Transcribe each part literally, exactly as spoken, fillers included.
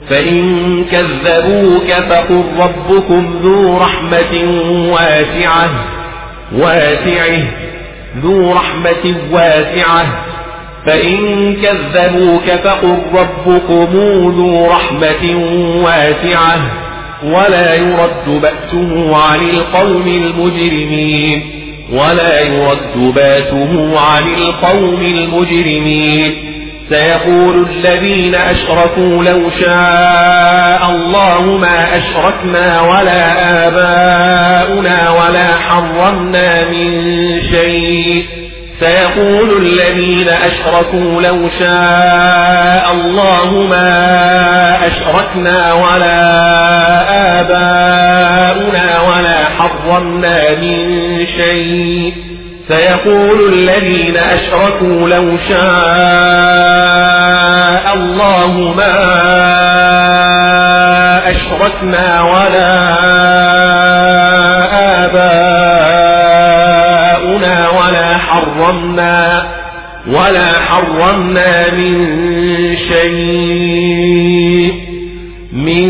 فإن كذبوك فقل ربكم ذو رحمة واسعة واسعه ذو رحمة واسعة فإن كذبوك فقل ربكم ذو رحمة واسعة ولا يرد بأسه عن القوم المجرمين ولا يرد بأسه عن القوم المجرمين سيقول الذين أشركوا لو شاء الله ما أشركنا ولا آباؤنا ولا حرمنا من شيء سيقول الذين أشركوا لو شاء الله ما أشركنا ولا آباؤنا ولا حرمنا من شيء سيقول الذين أشركوا لو شاء الله ما أشركنا ولا آباؤنا ولا حرمنا ولا حرمنا من شيء من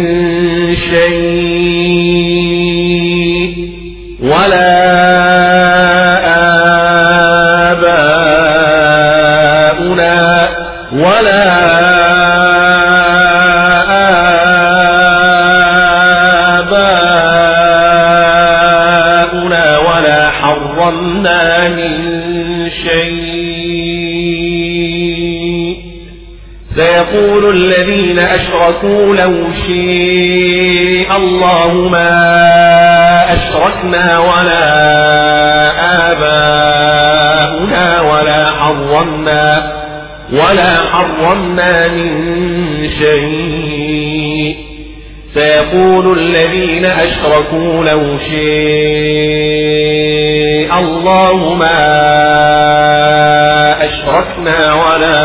شيء ولا آباؤنا ولا آباؤنا ولا حرمنا من شيء سيقول الذين أشركوا لو شاء الله ما أشركنا ولا آباؤنا ولا حرمنا ولا حرمنا من شيء سيقول الذين أشركوا لو شاء الله ما أشركنا ولا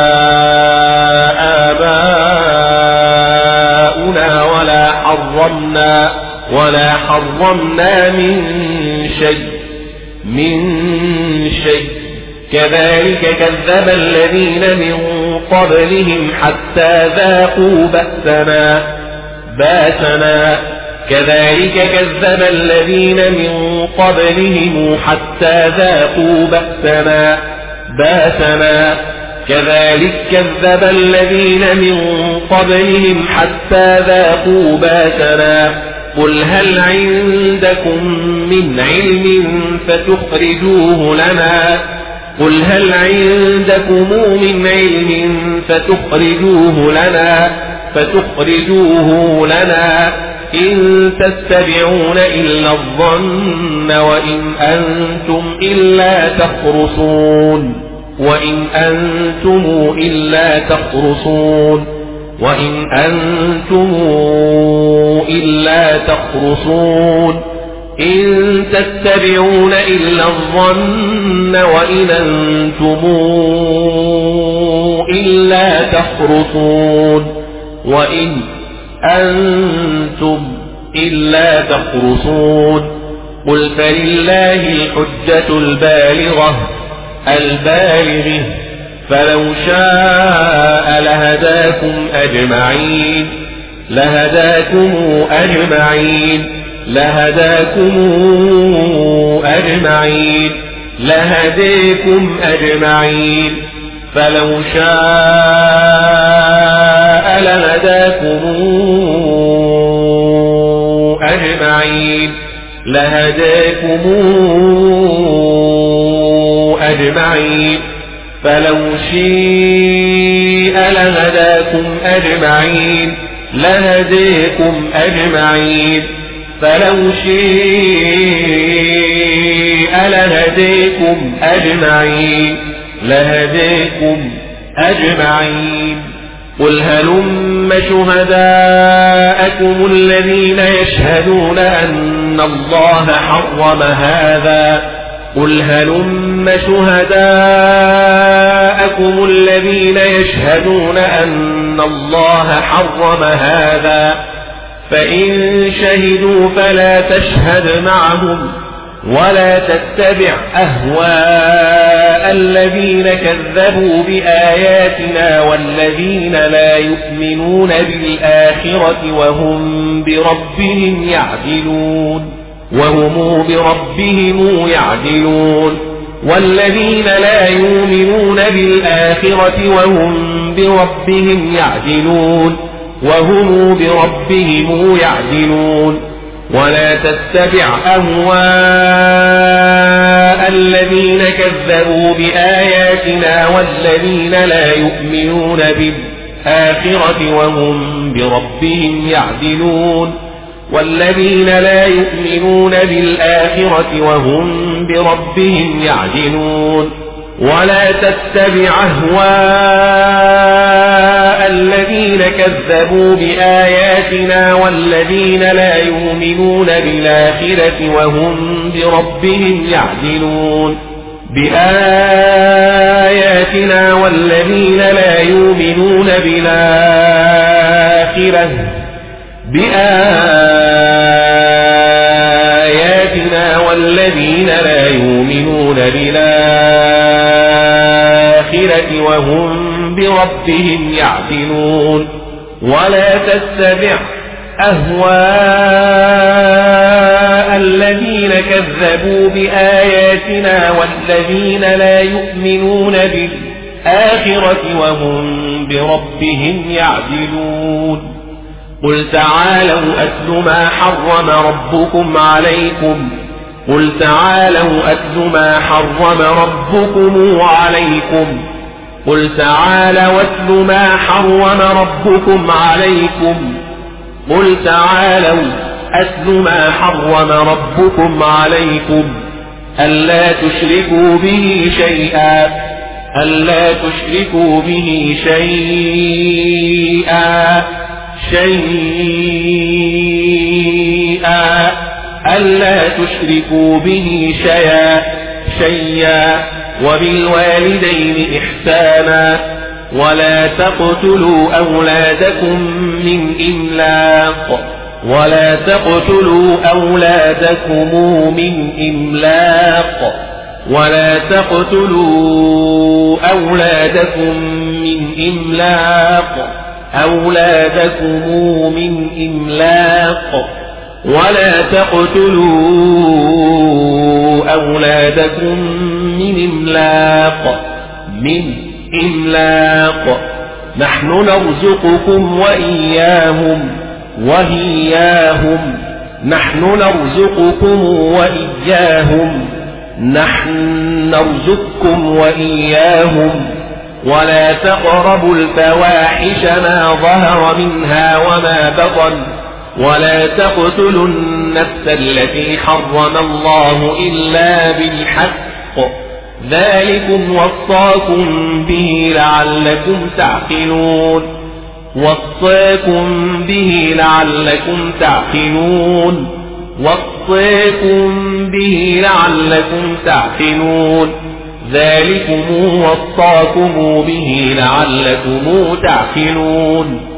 آباؤنا ولا حرمنا ولا حرمنا من شيء من شيء كذلك كذب الذين من قبلهم حتى ذاقوا بأسنا باسنا كذلك كذب الذين من قبلهم حتى ذاقوا بأسنا باسنا كذلك كذب الذين من قبلهم حتى ذاقوا باسنا قل هل عندكم من علم فتخرجوه لنا قل هل عندكم من علم فتخرجوه لنا فتخرجوه لنا إن تتبعون إلا الظن وإن أنتم إلا تخرصون وإن أنتم إلا تخرصون وإن أنتم إلا تخرصون إن تتبعون إلا الظن وإن أنتم إلا تخرصون وإن أنتم إلا تخرصون قل فلله الحجة البالغة البالغة فلو شاء لهداكم أجمعين لهداكم أجمعين لهداكم أجمعين لهديكم أجمعين فلو شاء لهداكم أجمعين لهداكم أجمعين فلو شاء لهداكم أجمعين لهديكم أجمعين فلو شاء لهديكم أجمعين لهديكم أجمعين قل هلم شهداءكم الذين يشهدون أن الله حرم هذا قل هلم شهداءكم الذين يشهدون أن الله حرم هذا فإن شهدوا فلا تشهد معهم ولا تتبع أهواء الذين كذبوا بآياتنا والذين لا يؤمنون بالآخرة وهم بربهم يعدلون وهم بربهم يعدلون والذين لا يؤمنون بالآخرة وهم بربهم يعدلون وهم بربهم يعدلون ولا تتبع أهواء الذين كذبوا بآياتنا والذين لا يؤمنون بالآخرة وهم بربهم يعدلون والذين لا يؤمنون بالآخرة وهم بربهم يعدلون ولا تتبع أهواء الذين كذبوا بآياتنا والذين لا يؤمنون بالآخرة وهم بربهم يعدلون بآياتنا والذين لا يؤمنون بالآخرة بآياتنا والذين لا يؤمنون بالآخرة وهم بربهم يعدلون ولا تتبع أهواء الذين كذبوا بآياتنا والذين لا يؤمنون بالآخرة وهم بربهم يعدلون قل تعالوا أتل ما حرم ربكم عليكم قل تعالوا أتل ما حرم ربكم عليكم قل تعالوا أتل ما حرم ربكم عليكم قل تعالوا أتل ما حرم ربكم عليكم ألا تشركوا به شيئا ألا تشركوا به شيئا شيئا ألا تشركوا به شيئا شيئا وبالوالدين إحسانا ولا تقتلوا أولادكم من إملاق ولا تقتلوا أولادكم من إملاق ولا تقتلوا أولادكم من إملاق أولادكم من إملاق ولا تقتلوا أولادكم من إملاق من إملاق نحن نرزقكم وإياهم وإياهم نحن نرزقكم وإياهم نحن نرزقكم وإياهم ولا تقربوا الفواحش ما ظهر منها وما بطن ولا تقتلوا النفس التي حرم الله إلا بالحق ذلكم وصاكم به لعلكم تعقلون وصاكم به لعلكم تعقلون وصاكم به لعلكم تعقلون ذلكم وصاكم به لعلكم تعقلون